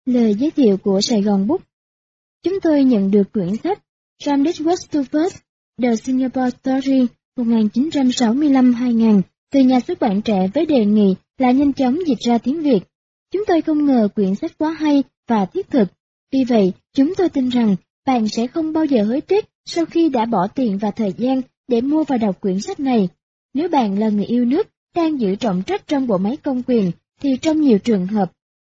Lời giới thiệu của Sài Gòn Book. Chúng tôi nhận được quyển sách Ramdick Was to First, The Singapore Story 1965-2000 từ nhà xuất bản Trẻ với đề nghị là nhanh chóng dịch ra tiếng Việt. Chúng tôi không ngờ quyển sách quá hay và thiết thực. Vì vậy, chúng tôi tin rằng bạn sẽ không bao giờ hối tiếc sau khi đã bỏ tiền và thời gian để mua và đọc quyển sách này. Nếu bạn là người yêu nước đang giữ trọng trách trong bộ máy công quyền, thì trong nhiều trường hợp,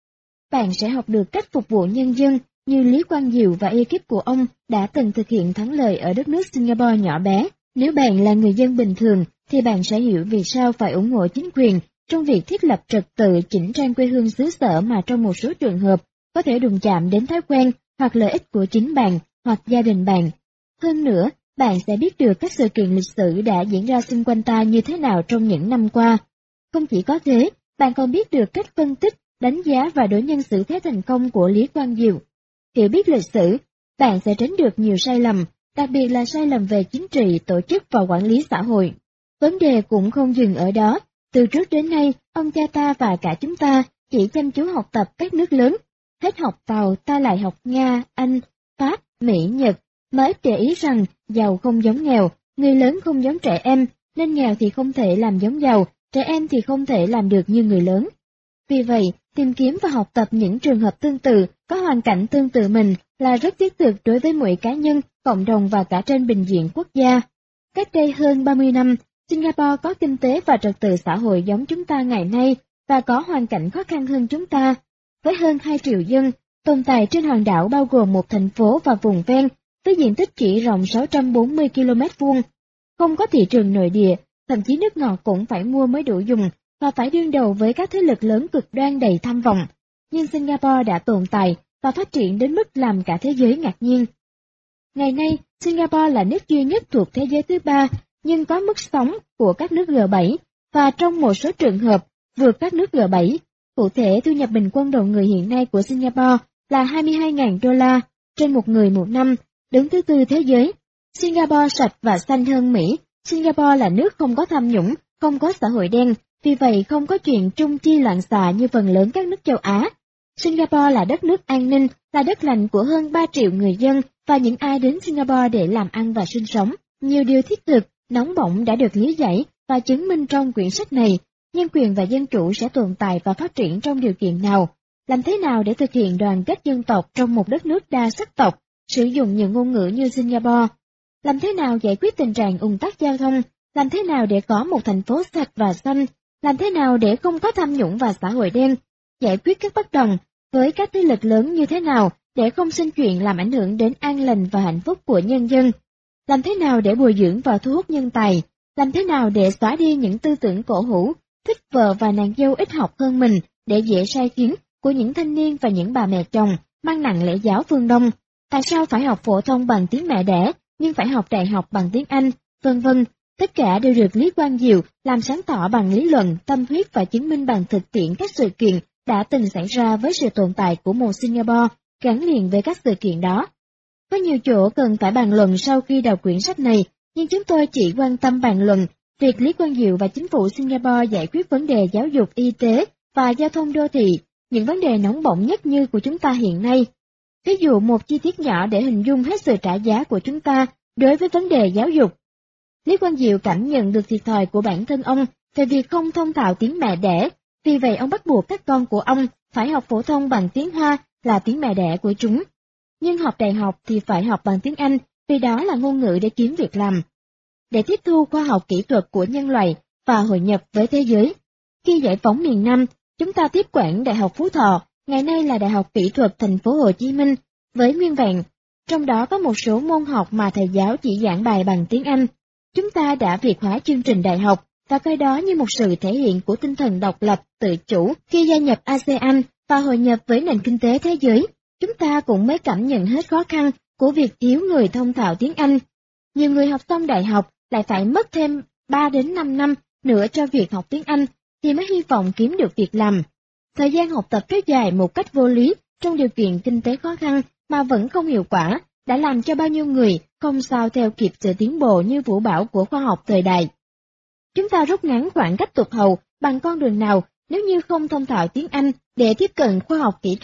bạn sẽ học được cách phục vụ nhân dân như Lý Quang Diệu và ekip của ông đã từng thực hiện thắng lợi ở đất nước Singapore nhỏ bé. Nếu bạn là người dân bình thường, thì bạn sẽ hiểu vì sao phải ủng hộ chính quyền trong việc thiết lập trật tự chỉnh trang quê hương xứ sở mà trong một số trường hợp có thể đụng chạm đến thói quen hoặc lợi ích của chính bạn hoặc gia đình bạn. Hơn nữa, bạn sẽ biết được các sự kiện lịch sử đã diễn ra xung quanh ta như thế nào trong những năm qua. Không chỉ có thế, bạn còn biết được cách phân tích, đánh giá và đối nhân xử thế thành công của Lý Quang Diệu. Hiểu biết lịch sử, bạn sẽ tránh được nhiều sai lầm, đặc biệt là sai lầm về chính trị, tổ chức và quản lý xã hội. Vấn đề cũng không dừng ở đó. Từ trước đến nay, ông cha ta và cả chúng ta chỉ chăm chú học tập các nước lớn. Hết học Tàu, ta lại học Nga, Anh, Pháp, Mỹ, Nhật, mà ít để ý rằng giàu không giống nghèo, người lớn không giống trẻ em, nên nghèo thì không thể làm giống giàu, trẻ em thì không thể làm được như người lớn. Vì vậy, tìm kiếm và học tập những trường hợp tương tự, có hoàn cảnh tương tự mình là rất thiết thực đối với mỗi cá nhân, cộng đồng và cả trên bình diện quốc gia. Cách đây hơn 30 năm, Singapore có kinh tế và trật tự xã hội giống chúng ta ngày nay và có hoàn cảnh khó khăn hơn chúng ta. Với hơn 2 triệu dân, tồn tại trên hòn đảo bao gồm một thành phố và vùng ven, với diện tích chỉ rộng 640 km2, không có thị trường nội địa, thậm chí nước ngọt cũng phải mua mới đủ dùng, và phải đương đầu với các thế lực lớn cực đoan đầy tham vọng. Nhưng Singapore đã tồn tại và phát triển đến mức làm cả thế giới ngạc nhiên. Ngày nay, Singapore là nước duy nhất thuộc thế giới thứ 3, nhưng có mức sống của các nước G7, và trong một số trường hợp vượt các nước G7. Cụ thể, thu nhập bình quân đầu người hiện nay của Singapore là 22.000 đô la trên một người một năm, đứng thứ 4 thế giới. Singapore sạch và xanh hơn Mỹ. Singapore là nước không có tham nhũng, không có xã hội đen, vì vậy không có chuyện trung chi loạn xạ như phần lớn các nước châu Á. Singapore là đất nước an ninh, là đất lành của hơn 3 triệu người dân và những ai đến Singapore để làm ăn và sinh sống. Nhiều điều thiết thực, nóng bỏng đã được lý giải và chứng minh trong quyển sách này. Nhân quyền và dân chủ sẽ tồn tại và phát triển trong điều kiện nào? Làm thế nào để thực hiện đoàn kết dân tộc trong một đất nước đa sắc tộc, sử dụng nhiều ngôn ngữ như Singapore? Làm thế nào giải quyết tình trạng ùn tắc giao thông? Làm thế nào để có một thành phố sạch và xanh? Làm thế nào để không có tham nhũng và xã hội đen? Giải quyết các bất đồng với các thế lực lớn như thế nào để không sinh chuyện làm ảnh hưởng đến an lành và hạnh phúc của nhân dân? Làm thế nào để bồi dưỡng và thu hút nhân tài? Làm thế nào để xóa đi những tư tưởng cổ hủ, thích vợ và nàng dâu ít học hơn mình để dễ sai khiến của những thanh niên và những bà mẹ chồng mang nặng lễ giáo phương Đông? Tại sao phải học phổ thông bằng tiếng mẹ đẻ nhưng phải học đại học bằng tiếng Anh, vân vân? Tất cả đều được Lý Quang Diệu làm sáng tỏ bằng lý luận, tâm huyết và chứng minh bằng thực tiễn các sự kiện đã từng xảy ra với sự tồn tại của một Singapore gắn liền với các sự kiện đó. Có nhiều chỗ cần phải bàn luận sau khi đọc quyển sách này, nhưng chúng tôi chỉ quan tâm bàn luận việc Lý Quang Diệu và chính phủ Singapore giải quyết vấn đề giáo dục, y tế và giao thông đô thị, những vấn đề nóng bỏng nhất như của chúng ta hiện nay. Ví dụ một chi tiết nhỏ để hình dung hết sự trả giá của chúng ta đối với vấn đề giáo dục. Lý Quang Diệu cảm nhận được thiệt thòi của bản thân ông về việc không thông thạo tiếng mẹ đẻ, vì vậy ông bắt buộc các con của ông phải học phổ thông bằng tiếng Hoa là tiếng mẹ đẻ của chúng. Nhưng học đại học thì phải học bằng tiếng Anh, vì đó là ngôn ngữ để kiếm việc làm. Để tiếp thu khoa học kỹ thuật của nhân loại và hội nhập với thế giới. Khi giải phóng miền Nam, chúng ta tiếp quản Đại học Phú Thọ, ngày nay là Đại học Kỹ thuật Thành phố Hồ Chí Minh, với nguyên vẹn. Trong đó có một số môn học mà thầy giáo chỉ giảng bài bằng tiếng Anh. Chúng ta đã Việt hóa chương trình đại học và coi đó như một sự thể hiện của tinh thần độc lập, tự chủ khi gia nhập ASEAN và hội nhập với nền kinh tế thế giới. Chúng ta cũng mới cảm nhận hết khó khăn của việc thiếu người thông thạo tiếng Anh. Nhiều người học xong đại học lại phải mất thêm 3 đến 5 năm nữa cho việc học tiếng Anh thì mới hy vọng kiếm được việc làm. Thời gian học tập kéo dài một cách vô lý trong điều kiện kinh tế khó khăn mà vẫn không hiệu quả, đã làm cho bao nhiêu người không sao theo kịp sự tiến bộ như vũ bão của khoa học thời đại. Chúng ta rút ngắn khoảng cách tụt hậu bằng con đường nào nếu như không thông thạo tiếng Anh để tiếp cận khoa học kỹ thuật,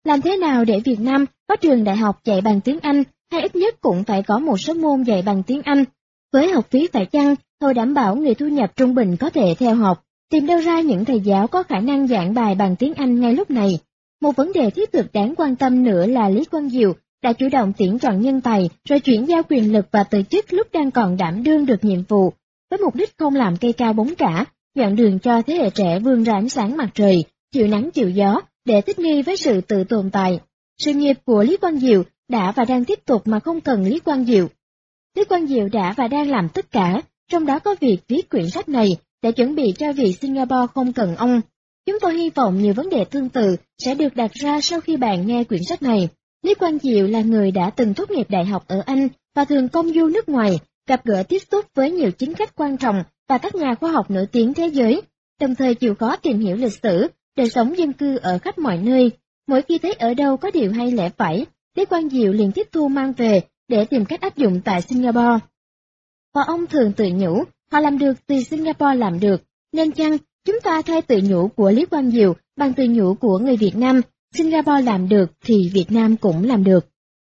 Làm thế nào để Việt Nam có trường đại học dạy bằng tiếng Anh, hay ít nhất cũng phải có một số môn dạy bằng tiếng Anh? Với học phí phải chăng, tôi đảm bảo người thu nhập trung bình có thể theo học, tìm đâu ra những thầy giáo có khả năng giảng bài bằng tiếng Anh ngay lúc này. Một vấn đề thiết thực đáng quan tâm nữa là Lý Quang Diệu đã chủ động tuyển chọn nhân tài rồi chuyển giao quyền lực và từ chức lúc đang còn đảm đương được nhiệm vụ, với mục đích không làm cây cao bóng cả, dọn đường cho thế hệ trẻ vươn ra ánh sáng mặt trời, chịu nắng chịu gió, để thích nghi với sự tự tồn tại. Sự nghiệp của Lý Quang Diệu đã và đang tiếp tục mà không cần Lý Quang Diệu. Lý Quang Diệu đã và đang làm tất cả, trong đó có việc viết quyển sách này để chuẩn bị cho việc Singapore không cần ông. Chúng tôi hy vọng nhiều vấn đề tương tự sẽ được đặt ra sau khi bạn nghe quyển sách này. Lý Quang Diệu là người đã từng tốt nghiệp đại học ở Anh và thường công du nước ngoài, gặp gỡ tiếp xúc với nhiều chính khách quan trọng và các nhà khoa học nổi tiếng thế giới, đồng thời chịu khó tìm hiểu lịch sử, đời sống dân cư ở khắp mọi nơi. Mỗi khi thấy ở đâu có điều hay lẽ phải, Lý Quang Diệu liền tiếp thu mang về để tìm cách áp dụng tại Singapore. Và ông thường tự nhủ, họ làm được thì Singapore làm được, nên chăng chúng ta thay tự nhủ của Lý Quang Diệu bằng tự nhủ của người Việt Nam, Singapore làm được thì Việt Nam cũng làm được.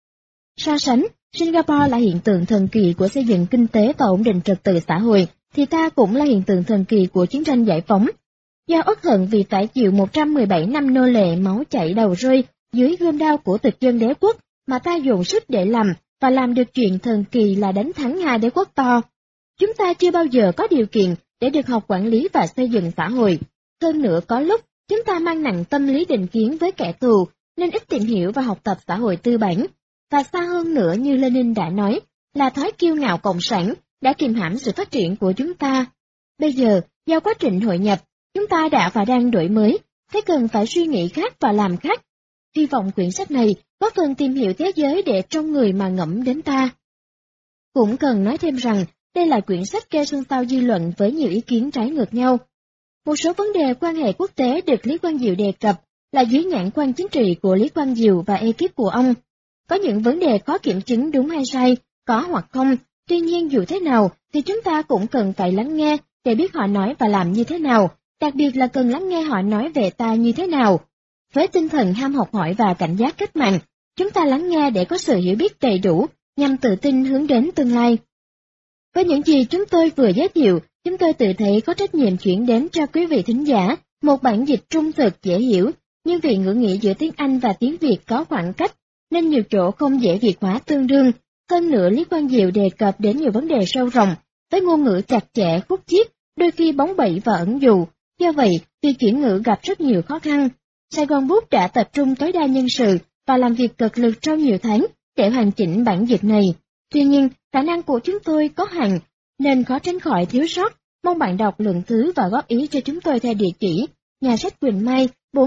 So sánh, Singapore là hiện tượng thần kỳ của xây dựng kinh tế và ổn định trật tự xã hội, thì ta cũng là hiện tượng thần kỳ của chiến tranh giải phóng. Do uất hận vì phải chịu 117 năm nô lệ máu chảy đầu rơi dưới gươm đao của thực dân đế quốc mà ta dồn sức để làm, và làm được chuyện thần kỳ là đánh thắng hai đế quốc to. Chúng ta chưa bao giờ có điều kiện để được học quản lý và xây dựng xã hội. Hơn nữa có lúc, chúng ta mang nặng tâm lý định kiến với kẻ thù, nên ít tìm hiểu và học tập xã hội tư bản. Và xa hơn nữa như Lenin đã nói, là thói kiêu ngạo cộng sản đã kìm hãm sự phát triển của chúng ta. Bây giờ, do quá trình hội nhập, chúng ta đã và đang đổi mới, thế cần phải suy nghĩ khác và làm khác. Hy vọng quyển sách này có phần tìm hiểu thế giới để trong người mà ngẫm đến ta. Cũng cần nói thêm rằng, đây là quyển sách gây xôn xao dư luận với nhiều ý kiến trái ngược nhau. Một số vấn đề quan hệ quốc tế được Lý Quang Diệu đề cập là dưới nhãn quan chính trị của Lý Quang Diệu và ekip của ông. Có những vấn đề khó kiểm chứng đúng hay sai, có hoặc không, tuy nhiên dù thế nào thì chúng ta cũng cần phải lắng nghe để biết họ nói và làm như thế nào, đặc biệt là cần lắng nghe họ nói về ta như thế nào. Với tinh thần ham học hỏi và cảnh giác cách mạng, chúng ta lắng nghe để có sự hiểu biết đầy đủ, nhằm tự tin hướng đến tương lai. Với những gì chúng tôi vừa giới thiệu, chúng tôi tự thấy có trách nhiệm chuyển đến cho quý vị thính giả một bản dịch trung thực dễ hiểu, nhưng vì ngữ nghĩa giữa tiếng Anh và tiếng Việt có khoảng cách, nên nhiều chỗ không dễ việt hóa tương đương. Hơn nữa, Lý Quang Diệu đề cập đến nhiều vấn đề sâu rộng, với ngôn ngữ chặt chẽ, khúc chiết, đôi khi bóng bẩy và ẩn dụ. Do vậy, việc chuyển ngữ gặp rất nhiều khó khăn. Sài Gòn Books đã tập trung tối đa nhân sự và làm việc cực lực trong nhiều tháng để hoàn chỉnh bản dịch này. Tuy nhiên, khả năng của chúng tôi có hạn, nên khó tránh khỏi thiếu sót. Mong bạn đọc lượng thứ và góp ý cho chúng tôi theo địa chỉ Nhà sách Quỳnh Mai,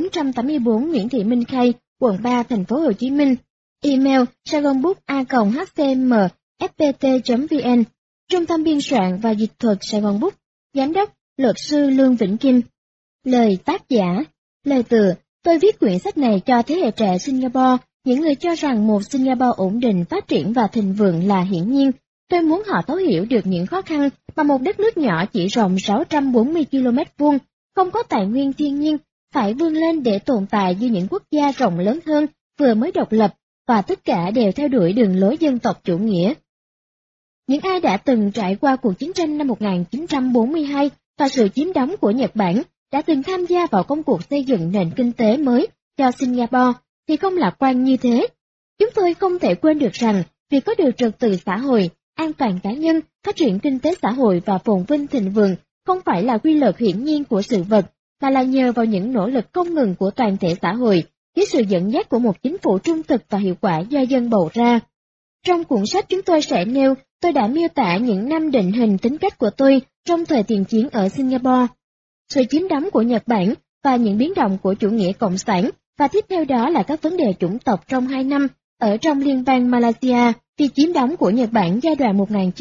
484 Nguyễn Thị Minh Khai, quận 3, thành phố Hồ Chí Minh. Email saigonbook@hcm.fpt.vn. Trung tâm biên soạn và dịch thuật Sài Gòn Book. Giám đốc, luật sư Lương Vĩnh Kim. Lời tác giả. Lời tựa, tôi viết quyển sách này cho thế hệ trẻ Singapore, những người cho rằng một Singapore ổn định, phát triển và thịnh vượng là hiển nhiên. Tôi muốn họ thấu hiểu được những khó khăn mà một đất nước nhỏ chỉ rộng 640 km vuông, không có tài nguyên thiên nhiên, phải vươn lên để tồn tại như những quốc gia rộng lớn hơn, vừa mới độc lập, và tất cả đều theo đuổi đường lối dân tộc chủ nghĩa. Những ai đã từng trải qua cuộc chiến tranh năm 1942 và sự chiếm đóng của Nhật Bản, đã từng tham gia vào công cuộc xây dựng nền kinh tế mới cho Singapore, thì không lạc quan như thế. Chúng tôi không thể quên được rằng, việc có được trật tự xã hội, an toàn cá nhân, phát triển kinh tế xã hội và phồn vinh thịnh vượng không phải là quy luật hiển nhiên của sự vật, mà là nhờ vào những nỗ lực không ngừng của toàn thể xã hội, dưới sự dẫn dắt của một chính phủ trung thực và hiệu quả do dân bầu ra. Trong cuốn sách chúng tôi sẽ nêu, tôi đã miêu tả những năm định hình tính cách của tôi trong thời tiền chiến ở Singapore, sự chiếm đóng của Nhật Bản và những biến động của chủ nghĩa cộng sản, và tiếp theo đó là các vấn đề chủng tộc trong 2 năm ở trong liên bang Malaysia. Vì chiếm đóng của Nhật Bản giai đoạn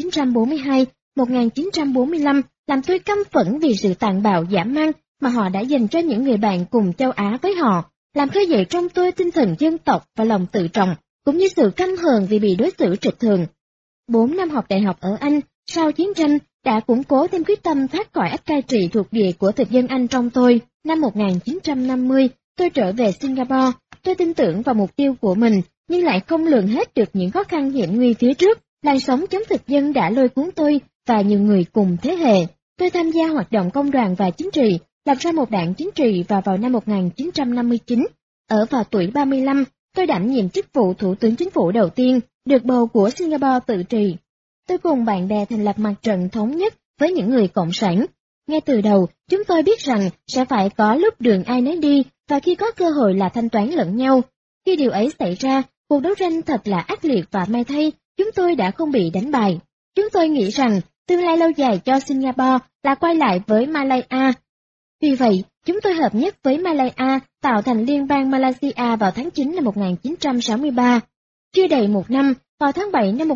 1942-1945 làm tôi căm phẫn vì sự tàn bạo dã man mà họ đã dành cho những người bạn cùng châu Á với họ, làm khơi dậy trong tôi tinh thần dân tộc và lòng tự trọng, cũng như sự căm hờn vì bị đối xử trịch thường. 4 năm học đại học ở Anh sau chiến tranh đã củng cố thêm quyết tâm thoát khỏi ách cai trị thuộc địa của thực dân Anh trong tôi. Năm 1950, tôi trở về Singapore, Tôi tin tưởng vào mục tiêu của mình, nhưng lại không lường hết được những khó khăn hiểm nguy phía trước. Làn sóng chống thực dân đã lôi cuốn tôi và nhiều người cùng thế hệ. Tôi tham gia hoạt động công đoàn và chính trị, lập ra một đảng chính trị và vào năm 1959, ở vào tuổi 35, tôi đảm nhiệm chức vụ Thủ tướng Chính phủ đầu tiên, được bầu của Singapore tự trị. Tôi cùng bạn bè thành lập mặt trận thống nhất với những người cộng sản. Ngay từ đầu, chúng tôi biết rằng sẽ phải có lúc đường ai nấy đi, và khi có cơ hội là thanh toán lẫn nhau. Khi điều ấy xảy ra, cuộc đấu tranh thật là ác liệt và may thay, chúng tôi đã không bị đánh bại. Chúng tôi nghĩ rằng tương lai lâu dài cho Singapore là quay lại với Malaya. Vì vậy, chúng tôi hợp nhất với Malaya, tạo thành Liên bang Malaysia vào tháng 9 năm 1963. Chưa đầy một năm, vào tháng 7 năm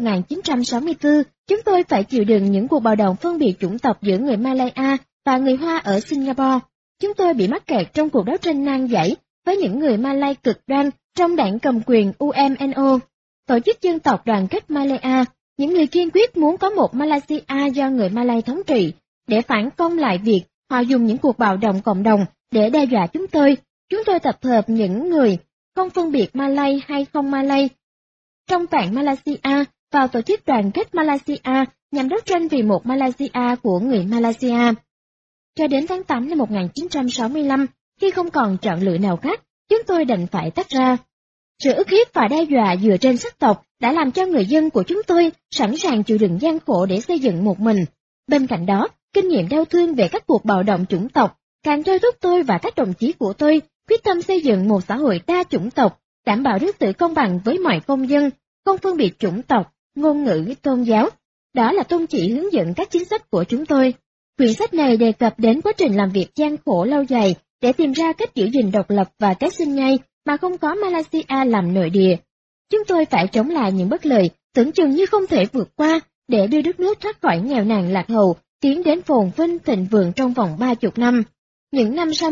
1964, chúng tôi phải chịu đựng những cuộc bạo động phân biệt chủng tộc giữa người Malaya và người Hoa ở Singapore. Chúng tôi bị mắc kẹt trong cuộc đấu tranh nan giải với những người Malay cực đoan trong đảng cầm quyền UMNO, tổ chức dân tộc đoàn kết Malaya, những người kiên quyết muốn có một Malaysia do người Malay thống trị. Để phản công lại việc họ dùng những cuộc bạo động cộng đồng để đe dọa chúng tôi tập hợp những người không phân biệt Malay hay không Malay trong toàn Malaysia vào tổ chức đoàn kết Malaysia nhằm đấu tranh vì một Malaysia của người Malaysia. Cho đến tháng 8 năm 1965, khi không còn chọn lựa nào khác, chúng tôi đành phải tách ra. Sự ức hiếp và đe dọa dựa trên sắc tộc đã làm cho người dân của chúng tôi sẵn sàng chịu đựng gian khổ để xây dựng một mình. Bên cạnh đó, kinh nghiệm đau thương về các cuộc bạo động chủng tộc càng thôi thúc tôi và các đồng chí của tôi quyết tâm xây dựng một xã hội đa chủng tộc, đảm bảo đối xử công bằng với mọi công dân, không phân biệt chủng tộc, ngôn ngữ, tôn giáo. Đó là tôn chỉ hướng dẫn các chính sách của chúng tôi. Quyển sách này đề cập đến quá trình làm việc gian khổ lâu dài để tìm ra cách giữ gìn độc lập và tái sinh nhai mà không có Malaysia làm nội địa. Chúng tôi phải chống lại những bất lợi tưởng chừng như không thể vượt qua để đưa đất nước thoát khỏi nghèo nàn lạc hậu, tiến đến phồn vinh thịnh vượng trong vòng 30 năm. Những năm sau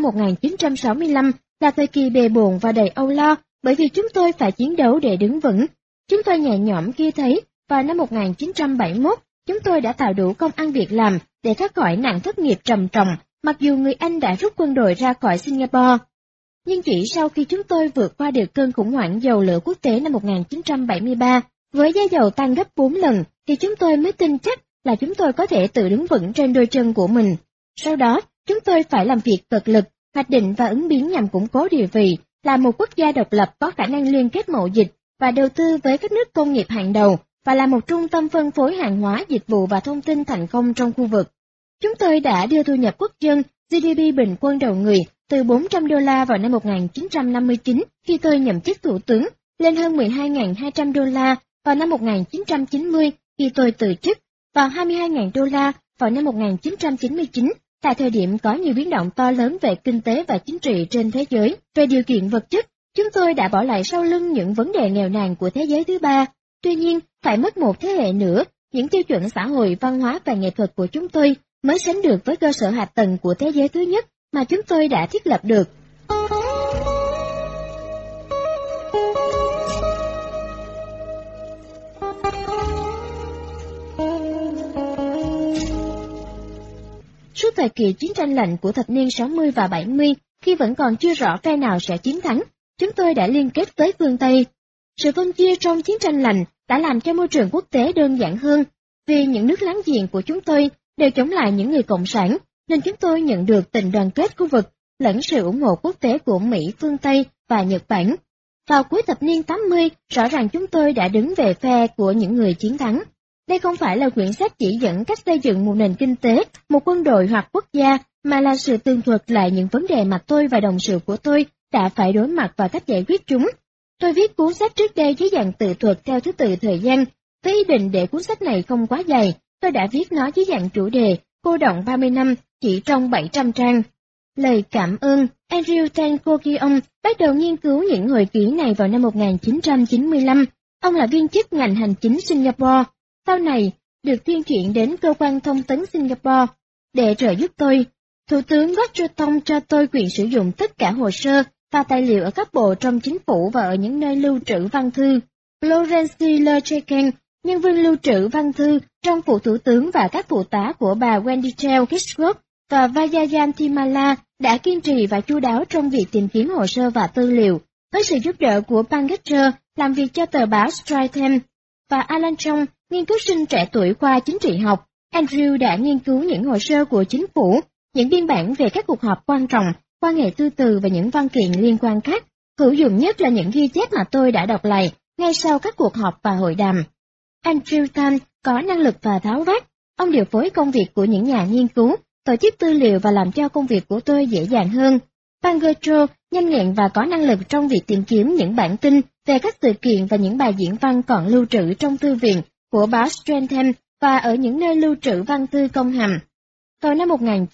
1965 là thời kỳ bề bộn và đầy âu lo, bởi vì chúng tôi phải chiến đấu để đứng vững. Chúng tôi nhẹ nhõm khi thấy, vào năm 1971, chúng tôi đã tạo đủ công ăn việc làm để thoát khỏi nạn thất nghiệp trầm trọng, mặc dù người Anh đã rút quân đội ra khỏi Singapore. Nhưng chỉ sau khi chúng tôi vượt qua được cơn khủng hoảng dầu lửa quốc tế năm 1973, với giá dầu tăng gấp 4 lần, thì chúng tôi mới tin chắc là chúng tôi có thể tự đứng vững trên đôi chân của mình. Sau đó, chúng tôi phải làm việc cật lực, hoạch định và ứng biến nhằm củng cố địa vị, là một quốc gia độc lập có khả năng liên kết mậu dịch và đầu tư với các nước công nghiệp hàng đầu, và là một trung tâm phân phối hàng hóa, dịch vụ và thông tin thành công trong khu vực. Chúng tôi đã đưa thu nhập quốc dân, GDP bình quân đầu người, từ $400 vào năm 1959 khi tôi nhậm chức thủ tướng, lên hơn $12.200 vào năm 1990 khi tôi từ chức, và $22.000 vào năm 1999, tại thời điểm có nhiều biến động to lớn về kinh tế và chính trị trên thế giới. Về điều kiện vật chất, chúng tôi đã bỏ lại sau lưng những vấn đề nghèo nàn của thế giới thứ ba. Tuy nhiên, phải mất một thế hệ nữa, những tiêu chuẩn xã hội, văn hóa và nghệ thuật của chúng tôi mới sánh được với cơ sở hạ tầng của thế giới thứ nhất mà chúng tôi đã thiết lập được. Suốt thời kỳ chiến tranh lạnh của thập niên 60 và 70, khi vẫn còn chưa rõ phe nào sẽ chiến thắng, chúng tôi đã liên kết với phương Tây. Sự phân chia trong chiến tranh lạnh đã làm cho môi trường quốc tế đơn giản hơn, vì những nước láng giềng của chúng tôi đều chống lại những người cộng sản, nên chúng tôi nhận được tình đoàn kết khu vực, lẫn sự ủng hộ quốc tế của Mỹ, phương Tây và Nhật Bản. Vào cuối thập niên 80, rõ ràng chúng tôi đã đứng về phe của những người chiến thắng. Đây không phải là quyển sách chỉ dẫn cách xây dựng một nền kinh tế, một quân đội hoặc quốc gia, mà là sự tường thuật lại những vấn đề mà tôi và đồng sự của tôi đã phải đối mặt và cách giải quyết chúng. Tôi viết cuốn sách trước đây dưới dạng tự thuật theo thứ tự thời gian, với ý định để cuốn sách này không quá dài. Tôi đã viết nó dưới dạng chủ đề, cô đọng 30 năm, chỉ trong 700 trang. Lời cảm ơn, Andrew Tan Ko Kiong bắt đầu nghiên cứu những hồi ký này vào năm 1995. Ông là viên chức ngành hành chính Singapore. Sau này, được tuyên chuyển đến cơ quan thông tấn Singapore để trợ giúp tôi. Thủ tướng Wachington cho tôi quyền sử dụng tất cả hồ sơ và tài liệu ở các bộ trong chính phủ và ở những nơi lưu trữ văn thư. Lawrence Lechecan, nhân viên lưu trữ văn thư trong phủ thủ tướng và các phụ tá của bà Wendy Kishworth và Vajayan Thimala đã kiên trì và chu đáo trong việc tìm kiếm hồ sơ và tư liệu. Với sự giúp đỡ của Bangeter làm việc cho tờ báo Stratham và Alan Trong, nghiên cứu sinh trẻ tuổi khoa chính trị học, Andrew đã nghiên cứu những hồ sơ của chính phủ, những biên bản về các cuộc họp quan trọng, quan hệ tư từ và những văn kiện liên quan khác. Hữu dụng nhất là những ghi chép mà tôi đã đọc lại ngay sau các cuộc họp và hội đàm. Andrew Tan có năng lực và tháo vát. Ông điều phối công việc của những nhà nghiên cứu, tổ chức tư liệu và làm cho công việc của tôi dễ dàng hơn. Bangeter nhanh nhẹn và có năng lực trong việc tìm kiếm những bản tin về các sự kiện và những bài diễn văn còn lưu trữ trong thư viện của báo Stratham và ở những nơi lưu trữ văn thư công hàm. Vào năm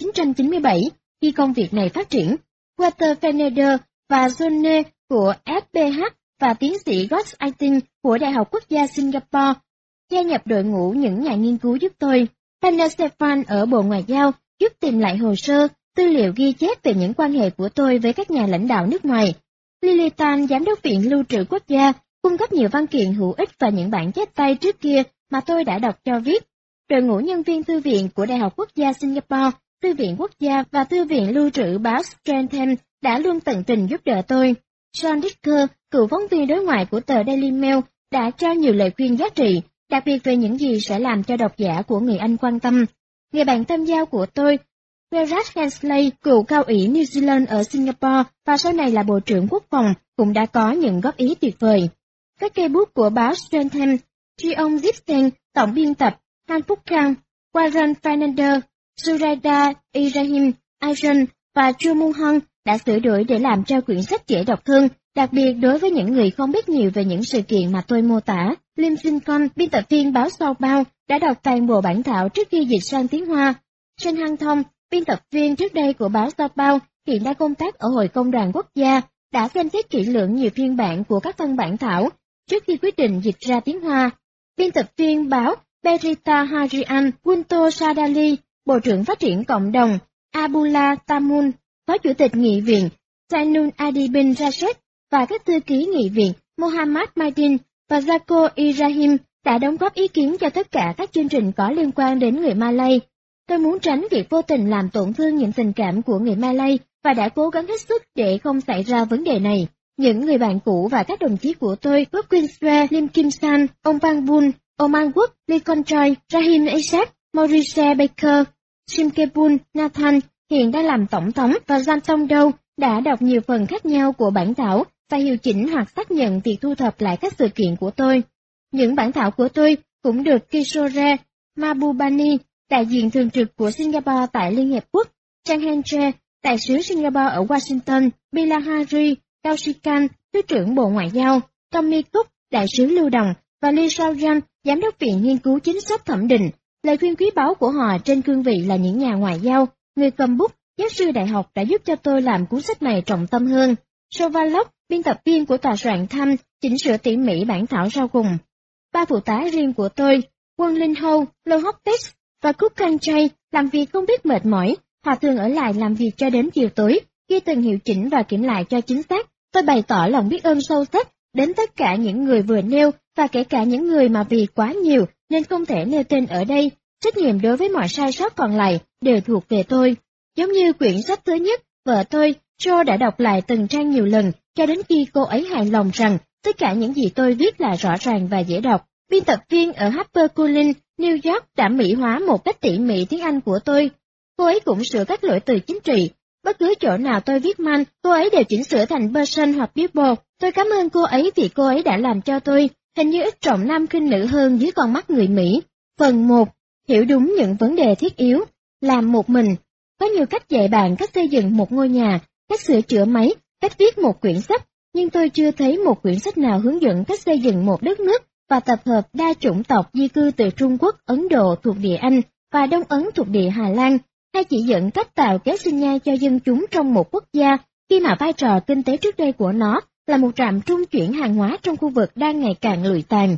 1997, khi công việc này phát triển, Walter Ferneder và John của FBH và tiến sĩ Ross Aiting của Đại học Quốc gia Singapore gia nhập đội ngũ những nhà nghiên cứu giúp tôi. Tanner Stefan ở Bộ Ngoại giao giúp tìm lại hồ sơ, tư liệu ghi chép về những quan hệ của tôi với các nhà lãnh đạo nước ngoài. Lily Tan, giám đốc Viện Lưu trữ Quốc gia, cung cấp nhiều văn kiện hữu ích và những bản chép tay trước kia mà tôi đã đọc cho viết. Đội ngũ nhân viên thư viện của Đại học Quốc gia Singapore, Thư viện Quốc gia và Thư viện Lưu trữ báo Stratham đã luôn tận tình giúp đỡ tôi. John Dicker, cựu phóng viên đối ngoại của tờ Daily Mail, đã cho nhiều lời khuyên giá trị, đặc biệt về những gì sẽ làm cho độc giả của người Anh quan tâm. Người bạn tâm giao của tôi, Gerard Hensley, cựu cao ủy New Zealand ở Singapore và sau này là Bộ trưởng Quốc phòng, cũng đã có những góp ý tuyệt vời. Các cây bút của báo Stratham, Trion Gibson, tổng biên tập, Han Phúc Khang, Warren Fernandez, Zuraida Ibrahim, Iron và Chu Mung Hân đã sửa đổi để làm cho quyển sách dễ đọc hơn, đặc biệt đối với những người không biết nhiều về những sự kiện mà tôi mô tả. Lim Sin Con, biên tập viên báo Sao Bao, đã đọc toàn bộ bản thảo trước khi dịch sang tiếng Hoa. Sinh Hăng Thông, biên tập viên trước đây của báo Sao Bao, hiện đang công tác ở Hội Công đoàn Quốc gia, đã xem xét kỹ lưỡng nhiều phiên bản của các văn bản thảo trước khi quyết định dịch ra tiếng Hoa. Biên tập viên báo Berita Harian, Gunto Sadali, Bộ trưởng Phát triển Cộng đồng, Abdullah Tamun, Phó Chủ tịch Nghị viện, Zainul Abidin Rashid và các thư ký Nghị viện Mohammad Maidin và Zako Ibrahim đã đóng góp ý kiến cho tất cả các chương trình có liên quan đến người Malay. Tôi muốn tránh việc vô tình làm tổn thương những tình cảm của người Malay và đã cố gắng hết sức để không xảy ra vấn đề này. Những người bạn cũ và các đồng chí của tôi, Bob Quinswe, Lim Kim San, ông Bang Bun, Oman Wook, Lee Kon Choi, Rahim Isaac, Maurice Baker, Simkebun Nathan hiện đang làm tổng thống và Jan Tong Do đã đọc nhiều phần khác nhau của bản thảo và hiệu chỉnh hoặc xác nhận việc thu thập lại các sự kiện của tôi. Những bản thảo của tôi cũng được Kishore Mahbubani, đại diện thường trực của Singapore tại Liên Hiệp Quốc, Chang Henche, đại sứ Singapore ở Washington, Bilahari Kausikan, thứ trưởng Bộ Ngoại giao, Tommy Cook, đại sứ lưu động, và Lee Shaoyan, giám đốc Viện Nghiên cứu Chính sách Thẩm định. Lời khuyên quý báu của họ trên cương vị là những nhà ngoại giao, người cầm bút, giáo sư đại học đã giúp cho tôi làm cuốn sách này trọng tâm hơn. Sovalok, biên tập viên của tòa soạn Tham, chỉnh sửa tỉ mỉ bản thảo sau cùng. Ba phụ tá riêng của tôi, Won Linh Ho, Lo Hok Tex và Cook Kang Chay làm việc không biết mệt mỏi, họ thường ở lại làm việc cho đến chiều tối, khi từng hiệu chỉnh và kiểm lại cho chính xác. Tôi bày tỏ lòng biết ơn sâu sắc đến tất cả những người vừa nêu và kể cả những người mà vì quá nhiều nên không thể nêu tên ở đây. Trách nhiệm đối với mọi sai sót còn lại đều thuộc về tôi. Giống như quyển sách thứ nhất, vợ tôi, Jo đã đọc lại từng trang nhiều lần cho đến khi cô ấy hài lòng rằng tất cả những gì tôi viết là rõ ràng và dễ đọc. Biên tập viên ở HarperCollins, New York đã mỹ hóa một cách tỉ mỉ tiếng Anh của tôi. Cô ấy cũng sửa các lỗi từ chính trị. Bất cứ chỗ nào tôi viết man, cô ấy đều chỉnh sửa thành Person hoặc Billboard. Tôi cảm ơn cô ấy vì cô ấy đã làm cho tôi hình như ít trọng nam khinh nữ hơn dưới con mắt người Mỹ. Phần 1. Hiểu đúng những vấn đề thiết yếu. Làm một mình. Có nhiều cách dạy bạn cách xây dựng một ngôi nhà, cách sửa chữa máy, cách viết một quyển sách, nhưng tôi chưa thấy một quyển sách nào hướng dẫn cách xây dựng một đất nước và tập hợp đa chủng tộc di cư từ Trung Quốc, Ấn Độ thuộc địa Anh và Đông Ấn thuộc địa Hà Lan, hay chỉ dẫn cách tạo kéo sinh nhai cho dân chúng trong một quốc gia khi mà vai trò kinh tế trước đây của nó là một trạm trung chuyển hàng hóa trong khu vực đang ngày càng lụi tàn.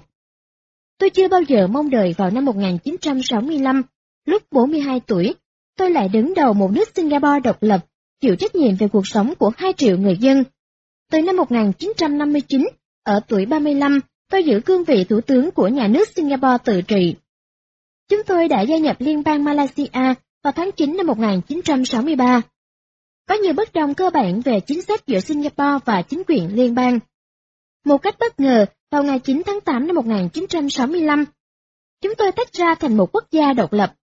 Tôi chưa bao giờ mong đợi vào năm 1965, lúc 42 tuổi, tôi lại đứng đầu một nước Singapore độc lập, chịu trách nhiệm về cuộc sống của 2 triệu người dân. Từ năm 1959, ở tuổi 35, tôi giữ cương vị thủ tướng của nhà nước Singapore tự trị. Chúng tôi đã gia nhập Liên bang Malaysia vào tháng 9 năm 1963. Có nhiều bất đồng cơ bản về chính sách giữa Singapore và chính quyền liên bang. Một cách bất ngờ, vào ngày 9 tháng 8 năm 1965, chúng tôi tách ra thành một quốc gia độc lập.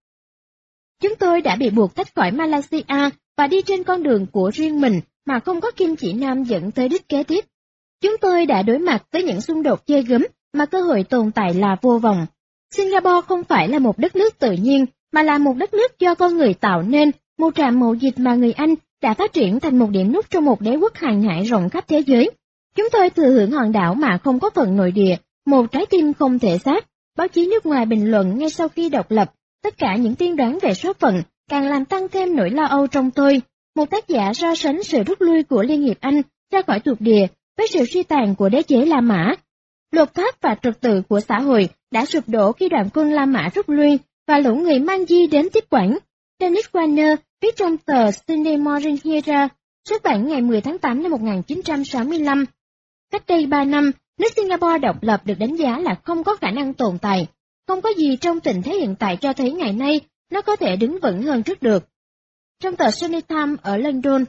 Chúng tôi đã bị buộc tách khỏi Malaysia và đi trên con đường của riêng mình mà không có kim chỉ nam dẫn tới đích kế tiếp. Chúng tôi đã đối mặt với những xung đột ghê gớm mà cơ hội tồn tại là vô vọng. Singapore không phải là một đất nước tự nhiên, mà là một đất nước do con người tạo nên, một trạm mậu dịch mà người Anh đã phát triển thành một điểm nút trong một đế quốc hàng hải rộng khắp thế giới. Chúng tôi thừa hưởng hòn đảo mà không có phần nội địa, một trái tim không thể xác. Báo chí nước ngoài bình luận ngay sau khi độc lập, tất cả những tiên đoán về số phận càng làm tăng thêm nỗi lo âu trong tôi. Một tác giả so sánh sự rút lui của Liên hiệp Anh ra khỏi thuộc địa với sự suy tàn của đế chế La Mã. Luật pháp và trật tự của xã hội đã sụp đổ khi đoàn quân La Mã rút lui và lũ người mang di đến tiếp quản. Dennis Warner viết trong tờ Sydney Morning Herald, xuất bản ngày 10 tháng 8 năm 1965. Cách đây 3 năm, nước Singapore độc lập được đánh giá là không có khả năng tồn tại. Không có gì trong tình thế hiện tại cho thấy ngày nay nó có thể đứng vững hơn trước được. Trong tờ Sunday Times ở London,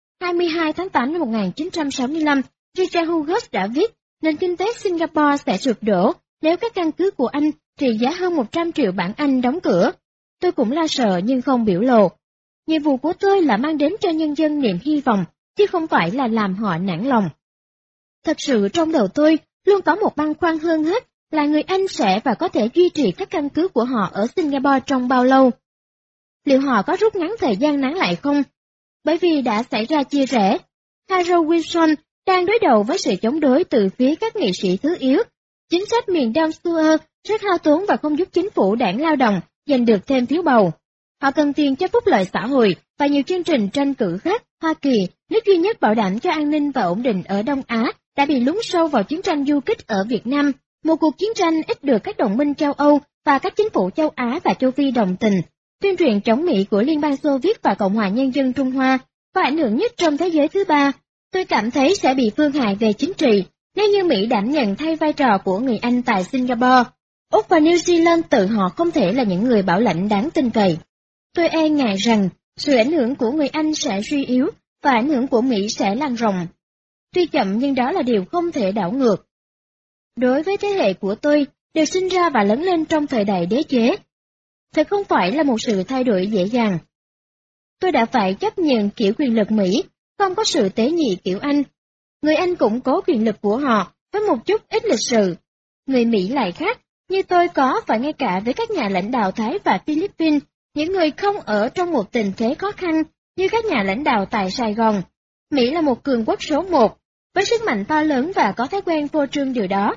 22 tháng 8 năm 1965, Richard Hughes đã viết, nền kinh tế Singapore sẽ sụp đổ nếu các căn cứ của Anh trị giá hơn 100 triệu bảng Anh đóng cửa. Tôi cũng lo sợ nhưng không biểu lộ. Nhiệm vụ của tôi là mang đến cho nhân dân niềm hy vọng, chứ không phải là làm họ nản lòng. Thật sự trong đầu tôi luôn có một băn khoăn hơn hết là người Anh sẽ và có thể duy trì các căn cứ của họ ở Singapore trong bao lâu. Liệu họ có rút ngắn thời gian nán lại không? Bởi vì đã xảy ra chia rẽ. Harold Wilson đang đối đầu với sự chống đối từ phía các nghị sĩ thứ yếu. Chính sách miền Đông Suez rất hao tốn và không giúp chính phủ đảng lao động giành được thêm phiếu bầu. Họ cần tiền cho phúc lợi xã hội và nhiều chương trình tranh cử khác. Hoa Kỳ, nước duy nhất bảo đảm cho an ninh và ổn định ở Đông Á, đã bị lún sâu vào chiến tranh du kích ở Việt Nam, một cuộc chiến tranh ít được các đồng minh châu Âu và các chính phủ châu Á và châu Phi đồng tình. Tuyên truyền chống Mỹ của Liên bang Xô Viết và Cộng hòa Nhân dân Trung Hoa có ảnh hưởng nhất trong thế giới thứ ba. Tôi cảm thấy sẽ bị phương hại về chính trị nếu như Mỹ đảm nhận thay vai trò của người Anh tại Singapore. Úc và New Zealand tự họ không thể là những người bảo lãnh đáng tin cậy. Tôi e ngại rằng sự ảnh hưởng của người Anh sẽ suy yếu và ảnh hưởng của Mỹ sẽ lan rộng. Tuy chậm nhưng đó là điều không thể đảo ngược. Đối với thế hệ của tôi, đều sinh ra và lớn lên trong thời đại đế chế. Thật không phải là một sự thay đổi dễ dàng. Tôi đã phải chấp nhận kiểu quyền lực Mỹ, không có sự tế nhị kiểu Anh. Người Anh cũng có quyền lực của họ, với một chút ít lịch sự. Người Mỹ lại khác, như tôi có và ngay cả với các nhà lãnh đạo Thái và Philippines, những người không ở trong một tình thế khó khăn như các nhà lãnh đạo tại Sài Gòn. Mỹ là một cường quốc số 1, với sức mạnh to lớn và có thói quen phô trương điều đó.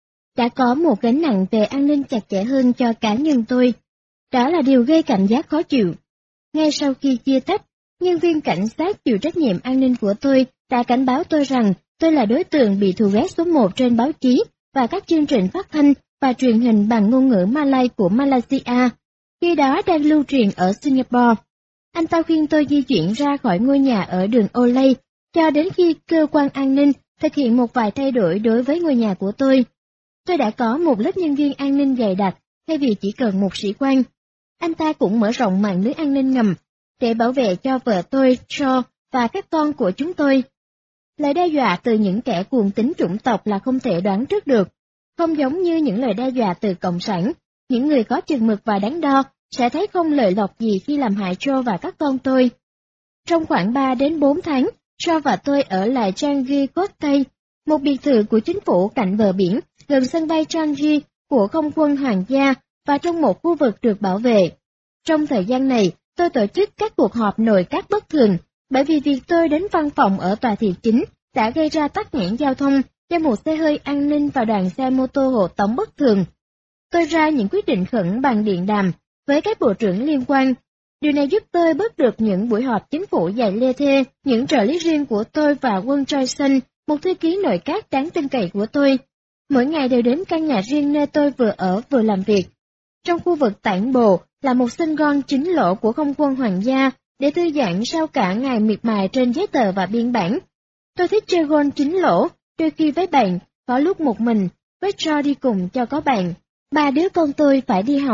Đã có một gánh nặng về an ninh chặt chẽ hơn cho cá nhân tôi. Đó là điều gây cảm giác khó chịu. Ngay sau khi chia tách, nhân viên cảnh sát chịu trách nhiệm an ninh của tôi đã cảnh báo tôi rằng tôi là đối tượng bị thù ghét số 1 trên báo chí và các chương trình phát thanh và truyền hình bằng ngôn ngữ Malay của Malaysia, khi đó đang lưu truyền ở Singapore. Anh ta khuyên tôi di chuyển ra khỏi ngôi nhà ở đường Olay, cho đến khi cơ quan an ninh thực hiện một vài thay đổi đối với ngôi nhà của tôi. Tôi đã có một lớp nhân viên an ninh dày đặc, thay vì chỉ cần một sĩ quan. Anh ta cũng mở rộng mạng lưới an ninh ngầm, để bảo vệ cho vợ tôi, Shaw, và các con của chúng tôi. Lời đe dọa từ những kẻ cuồng tín chủng tộc là không thể đoán trước được. Không giống như những lời đe dọa từ Cộng sản, những người có chừng mực và đắn đo sẽ thấy không lợi lộc gì khi làm hại Shaw và các con tôi. Trong khoảng 3 đến 4 tháng, Shaw và tôi ở lại Changi Coast, một biệt thự của chính phủ cạnh bờ biển, gần sân bay Changi của không quân hoàng gia và trong một khu vực được bảo vệ. Trong thời gian này, tôi tổ chức các cuộc họp nội các bất thường, bởi vì việc tôi đến văn phòng ở tòa thị chính đã gây ra tắc nghẽn giao thông do một xe hơi an ninh và đoàn xe mô tô hộ tống bất thường. Tôi ra những quyết định khẩn bằng điện đàm với các bộ trưởng liên quan. Điều này giúp tôi bớt được những buổi họp chính phủ dài lê thê, những trợ lý riêng của tôi và Quân Joyson, một thư ký nội các đáng tin cậy của tôi. Mỗi ngày đều đến căn nhà riêng nơi tôi vừa ở vừa làm việc. Trong khu vực tản bộ là một sân golf chính lỗ của không quân hoàng gia để thư giãn sau cả ngày miệt mài trên giấy tờ và biên bản. Tôi thích chơi golf chính lỗ, đôi khi với bạn, có lúc một mình, với Joe đi cùng cho có bạn. 3 đứa con tôi phải đi học,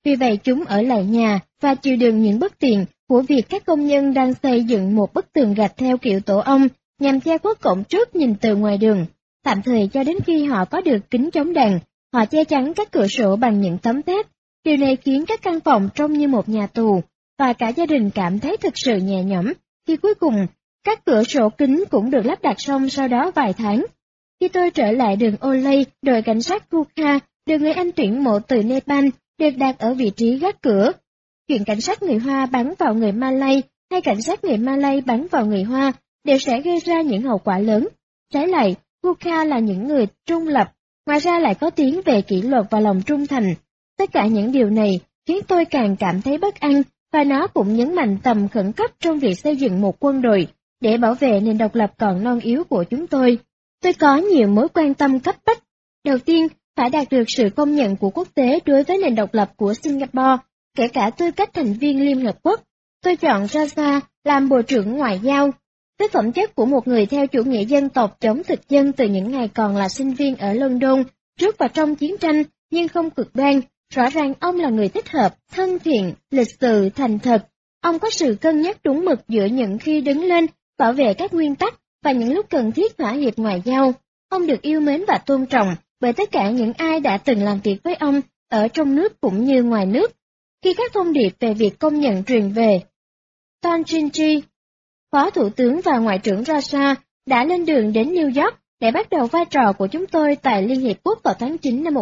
Vì vậy chúng ở lại nhà và chịu đựng những bất tiện của việc các công nhân đang xây dựng một bức tường gạch theo kiểu tổ ong nhằm che khuất cổng trước nhìn từ ngoài đường. Tạm thời cho đến khi họ có được kính chống đạn, họ che chắn các cửa sổ bằng những tấm thép. Điều này khiến các căn phòng trông như một nhà tù, và cả gia đình cảm thấy thực sự nhẹ nhõm khi cuối cùng các cửa sổ kính cũng được lắp đặt xong sau đó vài tháng. Khi tôi trở lại đường Olay, đội cảnh sát Gurkha được người Anh tuyển mộ từ Nepal được đặt ở vị trí gác cửa. Chuyện cảnh sát người Hoa bắn vào người Malay hay cảnh sát người Malay bắn vào người Hoa đều sẽ gây ra những hậu quả lớn. Trái lại, Gurkha là những người trung lập, ngoài ra lại có tiếng về kỷ luật và lòng trung thành. Tất cả những điều này khiến tôi càng cảm thấy bất an, và nó cũng nhấn mạnh tầm khẩn cấp trong việc xây dựng một quân đội để bảo vệ nền độc lập còn non yếu của chúng tôi. Tôi có nhiều mối quan tâm cấp bách. Đầu tiên, phải đạt được sự công nhận của quốc tế đối với nền độc lập của Singapore, kể cả tư cách thành viên Liên Hợp Quốc. Tôi chọn Raja làm Bộ trưởng Ngoại giao. Với phẩm chất của một người theo chủ nghĩa dân tộc chống thực dân từ những ngày còn là sinh viên ở London, trước và trong chiến tranh, nhưng không cực đoan, rõ ràng ông là người thích hợp, thân thiện, lịch sự, thành thật. Ông có sự cân nhắc đúng mực giữa những khi đứng lên, bảo vệ các nguyên tắc, và những lúc cần thiết thỏa hiệp ngoại giao. Ông được yêu mến và tôn trọng bởi tất cả những ai đã từng làm việc với ông, ở trong nước cũng như ngoài nước. Khi các thông điệp về việc công nhận truyền về, Ton Chinchi, Phó Thủ tướng và Ngoại trưởng Raja, đã lên đường đến New York để bắt đầu vai trò của chúng tôi tại Liên Hiệp Quốc vào tháng 9 năm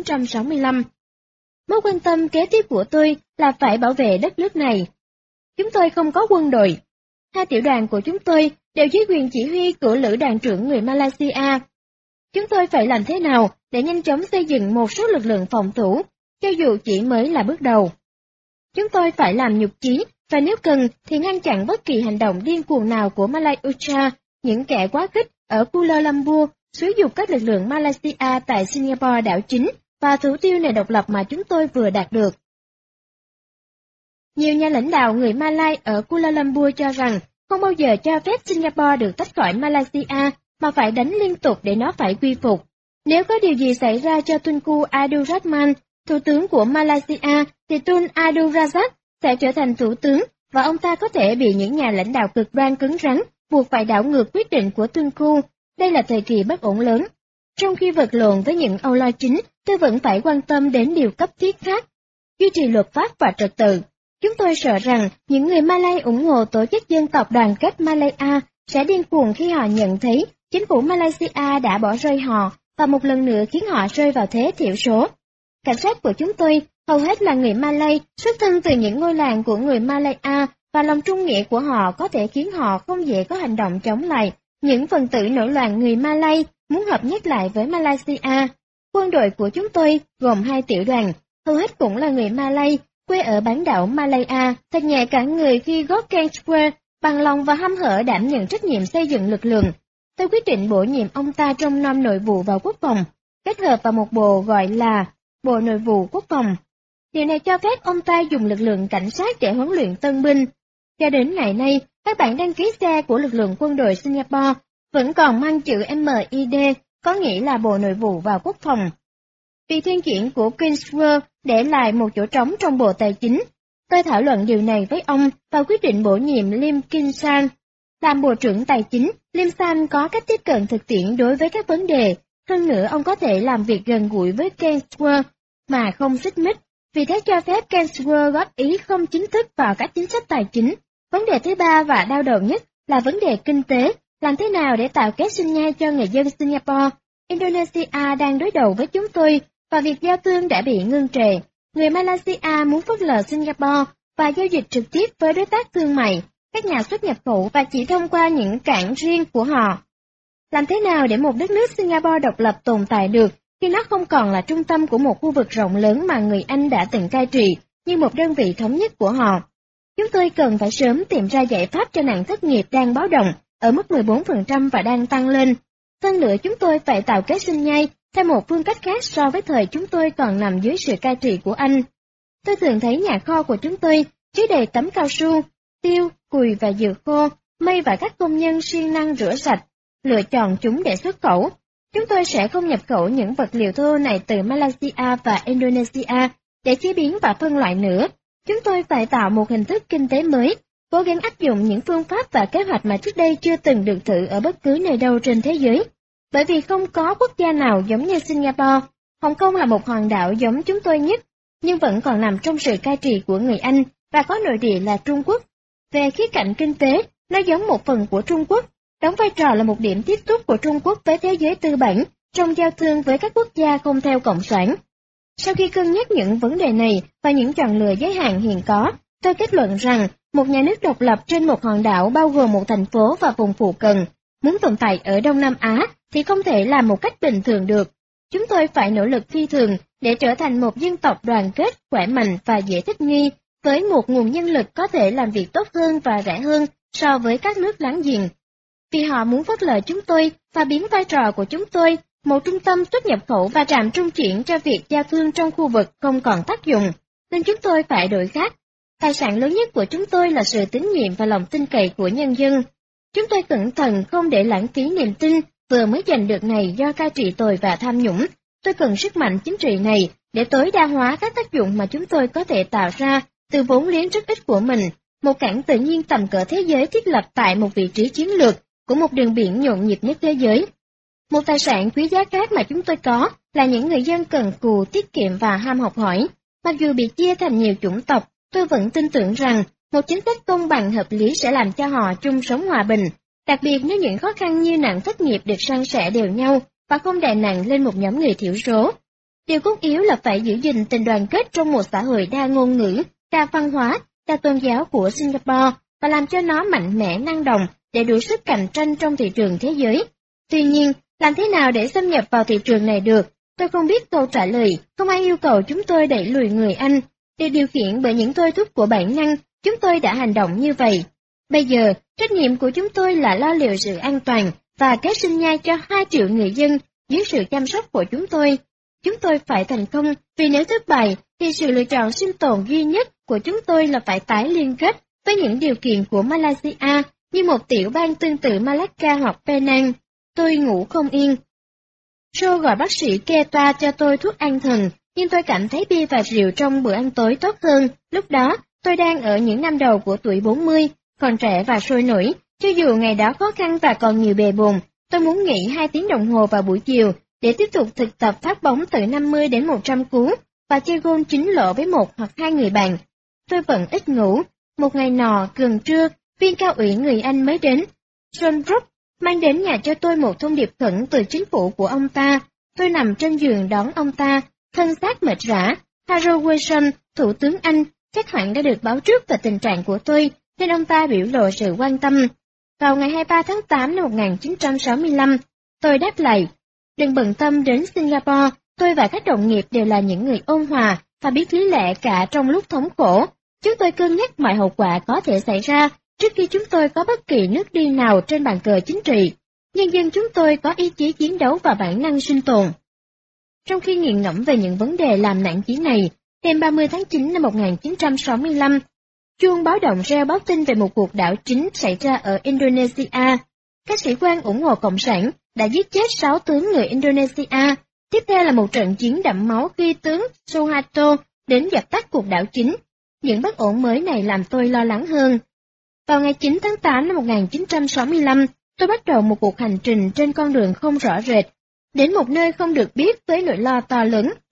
1965. Mối quan tâm kế tiếp của tôi là phải bảo vệ đất nước này. Chúng tôi không có quân đội. Hai tiểu đoàn của chúng tôi đều dưới quyền chỉ huy của lữ đoàn trưởng người Malaysia. Chúng tôi phải làm thế nào để nhanh chóng xây dựng một số lực lượng phòng thủ, cho dù chỉ mới là bước đầu. Chúng tôi phải làm nhục chí, và nếu cần thì ngăn chặn bất kỳ hành động điên cuồng nào của Malaysia, những kẻ quá khích ở Kuala Lumpur, xúi giục các lực lượng Malaysia tại Singapore đảo chính và thủ tiêu nền độc lập mà chúng tôi vừa đạt được. Nhiều nhà lãnh đạo người Malay ở Kuala Lumpur cho rằng không bao giờ cho phép Singapore được tách khỏi Malaysia, mà phải đánh liên tục để nó phải quy phục. Nếu có điều gì xảy ra cho Tunku Abdul Rahman, thủ tướng của Malaysia, thì Tun Abdul Razak sẽ trở thành thủ tướng, và ông ta có thể bị những nhà lãnh đạo cực đoan cứng rắn buộc phải đảo ngược quyết định của Tunku. Đây là thời kỳ bất ổn lớn. Trong khi vật lộn với những âu lo chính, tôi vẫn phải quan tâm đến điều cấp thiết khác: duy trì luật pháp và trật tự. Chúng tôi sợ rằng những người Malay ủng hộ tổ chức dân tộc đoàn kết Malaya sẽ điên cuồng khi họ nhận thấy chính phủ Malaysia đã bỏ rơi họ và một lần nữa khiến họ rơi vào thế thiểu số. Cảnh sát của chúng tôi hầu hết là người Malay, xuất thân từ những ngôi làng của người Malaya, và lòng trung nghĩa của họ có thể khiến họ không dễ có hành động chống lại những phần tử nổi loạn người Malay muốn hợp nhất lại với Malaysia. Quân đội của chúng tôi gồm 2 tiểu đoàn, hầu hết cũng là người Malay, quê ở bán đảo Malaya, thật nhẹ cả người khi Gokengwar bằng lòng và hăm hở đảm nhận trách nhiệm xây dựng lực lượng. Tôi quyết định bổ nhiệm ông ta trong Nam Nội vụ và Quốc phòng, kết hợp vào một bộ gọi là Bộ Nội vụ Quốc phòng. Điều này cho phép ông ta dùng lực lượng cảnh sát để huấn luyện tân binh. Cho đến ngày nay, các bản đăng ký xe của lực lượng quân đội Singapore vẫn còn mang chữ MID, có nghĩa là Bộ Nội vụ và Quốc phòng. Việc thuyên chuyển của Kingsworth để lại một chỗ trống trong Bộ Tài chính. Tôi thảo luận điều này với ông và quyết định bổ nhiệm Lim Kim San làm Bộ trưởng Tài chính. Lim San có cách tiếp cận thực tiễn đối với các vấn đề. Hơn nữa, ông có thể làm việc gần gũi với Kingsworth mà không xích mích, vì thế cho phép Kingsworth góp ý không chính thức vào các chính sách tài chính. Vấn đề thứ ba và đau đầu nhất là vấn đề kinh tế, làm thế nào để tạo kế sinh nhai cho người dân Singapore. Indonesia đang đối đầu với chúng tôi, và việc giao thương đã bị ngưng trệ. Người Malaysia muốn phớt lờ Singapore và giao dịch trực tiếp với đối tác thương mại, các nhà xuất nhập khẩu, và chỉ thông qua những cảng riêng của họ. Làm thế nào để một đất nước Singapore độc lập tồn tại được khi nó không còn là trung tâm của một khu vực rộng lớn mà người Anh đã từng cai trị như một đơn vị thống nhất của họ? Chúng tôi cần phải sớm tìm ra giải pháp cho nạn thất nghiệp đang báo động ở mức 14% và đang tăng lên. Hơn nữa, chúng tôi phải tạo kế sinh nhai theo một phương cách khác so với thời chúng tôi còn nằm dưới sự cai trị của Anh. Tôi thường thấy nhà kho của chúng tôi chứa đầy tấm cao su, tiêu, cùi và dừa khô, mây, và các công nhân siêng năng rửa sạch, lựa chọn chúng để xuất khẩu. Chúng tôi sẽ không nhập khẩu những vật liệu thô này từ Malaysia và Indonesia, để chế biến và phân loại nữa. Chúng tôi phải tạo một hình thức kinh tế mới, cố gắng áp dụng những phương pháp và kế hoạch mà trước đây chưa từng được thử ở bất cứ nơi đâu trên thế giới. Bởi vì không có quốc gia nào giống như Singapore, Hồng Kông là một hòn đảo giống chúng tôi nhất, nhưng vẫn còn nằm trong sự cai trị của người Anh và có nội địa là Trung Quốc. Về khía cạnh kinh tế, nó giống một phần của Trung Quốc, đóng vai trò là một điểm tiếp xúc của Trung Quốc với thế giới tư bản trong giao thương với các quốc gia không theo cộng sản. Sau khi cân nhắc những vấn đề này và những chọn lựa giới hạn hiện có, tôi kết luận rằng một nhà nước độc lập trên một hòn đảo bao gồm một thành phố và vùng phụ cận, muốn tồn tại ở Đông Nam Á thì không thể làm một cách bình thường được. Chúng tôi phải nỗ lực phi thường để trở thành một dân tộc đoàn kết, khỏe mạnh và dễ thích nghi, với một nguồn nhân lực có thể làm việc tốt hơn và rẻ hơn so với các nước láng giềng. Vì họ muốn phớt lờ chúng tôi và biến vai trò của chúng tôi, một trung tâm xuất nhập khẩu và trạm trung chuyển cho việc giao thương trong khu vực không còn tác dụng, nên chúng tôi phải đổi khác. Tài sản lớn nhất của chúng tôi là sự tín nhiệm và lòng tin cậy của nhân dân. Chúng tôi cẩn thận không để lãng phí niềm tin vừa mới giành được này do cai trị tồi và tham nhũng. Tôi cần sức mạnh chính trị này để tối đa hóa các tác dụng mà chúng tôi có thể tạo ra từ vốn liếng rất ít của mình, một cảng tự nhiên tầm cỡ thế giới thiết lập tại một vị trí chiến lược của một đường biển nhộn nhịp nhất thế giới. Một tài sản quý giá khác mà chúng tôi có là những người dân cần cù, tiết kiệm và ham học hỏi. Mặc dù bị chia thành nhiều chủng tộc, tôi vẫn tin tưởng rằng một chính sách công bằng hợp lý sẽ làm cho họ chung sống hòa bình, đặc biệt nếu những khó khăn như nạn thất nghiệp được san sẻ đều nhau và không đè nặng lên một nhóm người thiểu số. Điều cốt yếu là phải giữ gìn tình đoàn kết trong một xã hội đa ngôn ngữ, đa văn hóa, đa tôn giáo của Singapore và làm cho nó mạnh mẽ năng động để đủ sức cạnh tranh trong thị trường thế giới. Tuy nhiên, làm thế nào để xâm nhập vào thị trường này được? Tôi không biết câu trả lời, không ai yêu cầu chúng tôi đẩy lùi người Anh. Được điều khiển bởi những thôi thúc của bản năng, chúng tôi đã hành động như vậy. Bây giờ, trách nhiệm của chúng tôi là lo liệu sự an toàn và kế sinh nhai cho 2 triệu người dân dưới sự chăm sóc của chúng tôi. Chúng tôi phải thành công, vì nếu thất bại, thì sự lựa chọn sinh tồn duy nhất của chúng tôi là phải tái liên kết với những điều kiện của Malaysia, như một tiểu bang tương tự Malacca hoặc Penang. Tôi ngủ không yên. Joe gọi bác sĩ kê toa cho tôi thuốc an thần, nhưng tôi cảm thấy bia và rượu trong bữa ăn tối tốt hơn. Lúc đó, tôi đang ở những năm đầu của tuổi 40, còn trẻ và sôi nổi. Cho dù ngày đó khó khăn và còn nhiều bề bộn, tôi muốn nghỉ 2 tiếng đồng hồ vào buổi chiều để tiếp tục thực tập phát bóng từ 50 đến 100 cú và chơi gôn chính lộ với 1 hoặc 2 người bạn. Tôi vẫn ít ngủ. Một ngày nọ, gần trưa, viên cao ủy người Anh mới đến. John Brooks mang đến nhà cho tôi một thông điệp khẩn từ chính phủ của ông ta. Tôi nằm trên giường đón ông ta, thân xác mệt rã. Harold Wilson, Thủ tướng Anh, chắc hẳn đã được báo trước về tình trạng của tôi, nên ông ta biểu lộ sự quan tâm. Vào ngày 23 tháng 8 năm 1965, tôi đáp lại, đừng bận tâm đến Singapore, tôi và các đồng nghiệp đều là những người ôn hòa và biết lý lẽ cả trong lúc thống khổ. Chúng tôi cân nhắc mọi hậu quả có thể xảy ra trước khi chúng tôi có bất kỳ nước đi nào trên bàn cờ chính trị. Nhân dân chúng tôi có ý chí chiến đấu và bản năng sinh tồn. Trong khi nghiền ngẫm về những vấn đề làm nản chí này, đêm 30 tháng 9 năm 1965, chuông báo động reo báo tin về một cuộc đảo chính xảy ra ở Indonesia. Các sĩ quan ủng hộ Cộng sản đã giết chết 6 tướng người Indonesia. Tiếp theo là một trận chiến đẫm máu khi tướng Suharto đến dập tắt cuộc đảo chính. Những bất ổn mới này làm tôi lo lắng hơn. Vào ngày 9 tháng 8 năm 1965, tôi bắt đầu một cuộc hành trình trên con đường không rõ rệt, đến một nơi không được biết với nỗi lo to lớn